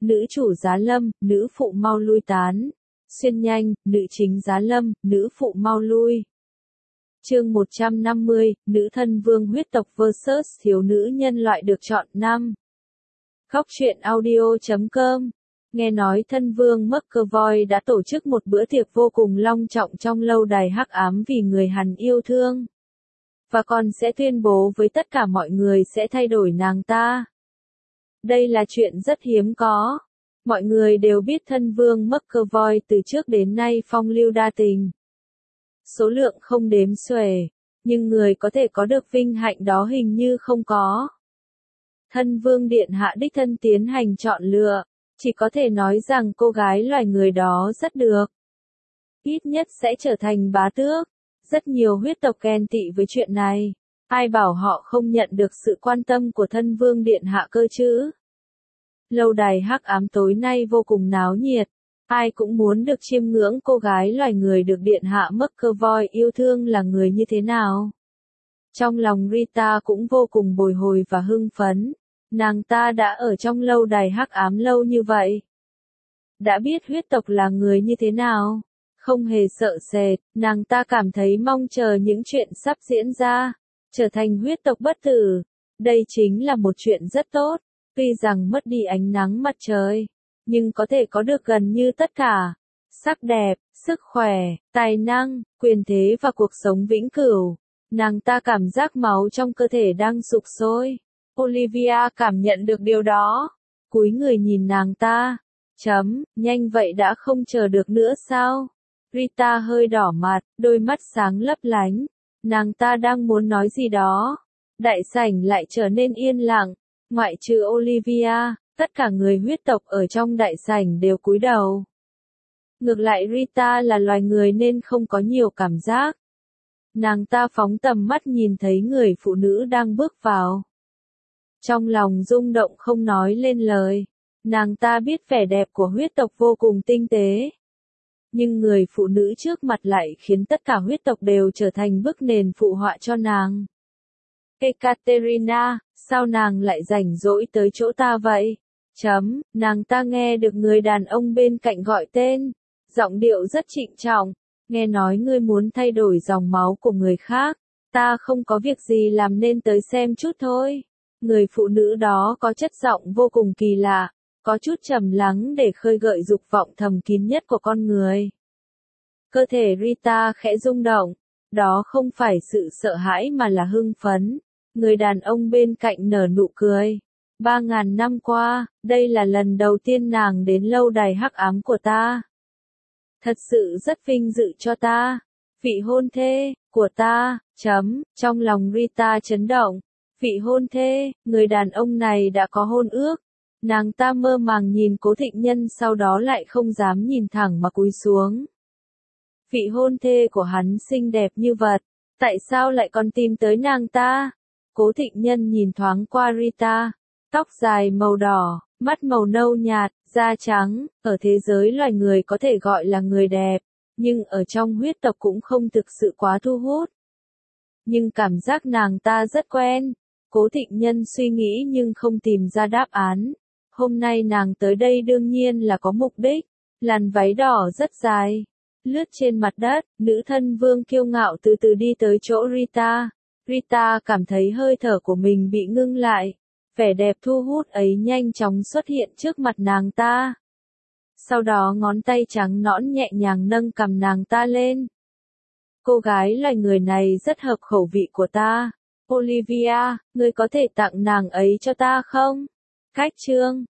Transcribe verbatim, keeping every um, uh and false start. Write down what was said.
nữ chủ giá lâm, nữ phụ mau lui tán. Xuyên nhanh, nữ chính giá lâm, nữ phụ mau lui. Chương một trăm năm mươi, nữ thân vương huyết tộc versus thiếu nữ nhân loại được chọn năm. Góc truyện audio chấm com. Nghe nói thân vương McAvoy đã tổ chức một bữa tiệc vô cùng long trọng trong lâu đài hắc ám vì người hắn yêu thương. Và còn sẽ tuyên bố với tất cả mọi người sẽ thay đổi nàng ta. Đây là chuyện rất hiếm có. Mọi người đều biết thân vương McAvoy từ trước đến nay phong lưu đa tình. Số lượng không đếm xuể, nhưng người có thể có được vinh hạnh đó hình như không có. Thân vương điện hạ đích thân tiến hành chọn lựa, chỉ có thể nói rằng cô gái loài người đó rất được. Ít nhất sẽ trở thành bá tước. Rất nhiều huyết tộc ghen tị với chuyện này. Ai bảo họ không nhận được sự quan tâm của thân vương điện hạ cơ chứ? Lâu đài hắc ám tối nay vô cùng náo nhiệt. Ai cũng muốn được chiêm ngưỡng cô gái loài người được điện hạ McAvoy yêu thương là người như thế nào. Trong lòng Rita cũng vô cùng bồi hồi và hưng phấn. Nàng ta đã ở trong lâu đài hắc ám lâu như vậy. Đã biết huyết tộc là người như thế nào. Không hề sợ sệt, nàng ta cảm thấy mong chờ những chuyện sắp diễn ra. Trở thành huyết tộc bất tử. Đây chính là một chuyện rất tốt. Tuy rằng mất đi ánh nắng mặt trời, nhưng có thể có được gần như tất cả. Sắc đẹp, sức khỏe, tài năng, quyền thế và cuộc sống vĩnh cửu. Nàng ta cảm giác máu trong cơ thể đang sục sôi. Olivia cảm nhận được điều đó. Cúi người nhìn nàng ta. Chấm, nhanh vậy đã không chờ được nữa sao? Rita hơi đỏ mặt, đôi mắt sáng lấp lánh. Nàng ta đang muốn nói gì đó. Đại sảnh lại trở nên yên lặng. Ngoại trừ Olivia, tất cả người huyết tộc ở trong đại sảnh đều cúi đầu. Ngược lại Rita là loài người nên không có nhiều cảm giác. Nàng ta phóng tầm mắt nhìn thấy người phụ nữ đang bước vào. Trong lòng rung động không nói lên lời. Nàng ta biết vẻ đẹp của huyết tộc vô cùng tinh tế. Nhưng người phụ nữ trước mặt lại khiến tất cả huyết tộc đều trở thành bức nền phụ họa cho nàng. Ekaterina, sao nàng lại rảnh rỗi tới chỗ ta vậy? Chấm, nàng ta nghe được người đàn ông bên cạnh gọi tên. Giọng điệu rất trịnh trọng. Nghe nói ngươi muốn thay đổi dòng máu của người khác. Ta không có việc gì làm nên tới xem chút thôi. Người phụ nữ đó có chất giọng vô cùng kỳ lạ. Có chút trầm lắng để khơi gợi dục vọng thầm kín nhất của con người. Cơ thể Rita khẽ rung động. Đó không phải sự sợ hãi mà là hưng phấn. Người đàn ông bên cạnh nở nụ cười. Ba ngàn năm qua, đây là lần đầu tiên nàng đến lâu đài hắc ám của ta. Thật sự rất vinh dự cho ta. Vị hôn thê, của ta, chấm, trong lòng Rita chấn động. Vị hôn thê, người đàn ông này đã có hôn ước. Nàng ta mơ màng nhìn Cố Thịnh Nhân sau đó lại không dám nhìn thẳng mà cúi xuống. Vị hôn thê của hắn xinh đẹp như vật. Tại sao lại còn tìm tới nàng ta? Cố Thịnh Nhân nhìn thoáng qua Rita. Tóc dài màu đỏ, mắt màu nâu nhạt, da trắng, ở thế giới loài người có thể gọi là người đẹp, nhưng ở trong huyết tộc cũng không thực sự quá thu hút. Nhưng cảm giác nàng ta rất quen. Cố Thịnh Nhân suy nghĩ nhưng không tìm ra đáp án. Hôm nay nàng tới đây đương nhiên là có mục đích. Làn váy đỏ rất dài. Lướt trên mặt đất, nữ thân vương kiêu ngạo từ từ đi tới chỗ Rita. Rita cảm thấy hơi thở của mình bị ngưng lại. Vẻ đẹp thu hút ấy nhanh chóng xuất hiện trước mặt nàng ta. Sau đó ngón tay trắng nõn nhẹ nhàng nâng cằm nàng ta lên. Cô gái loài người này rất hợp khẩu vị của ta. Olivia, ngươi có thể tặng nàng ấy cho ta không? Cách chương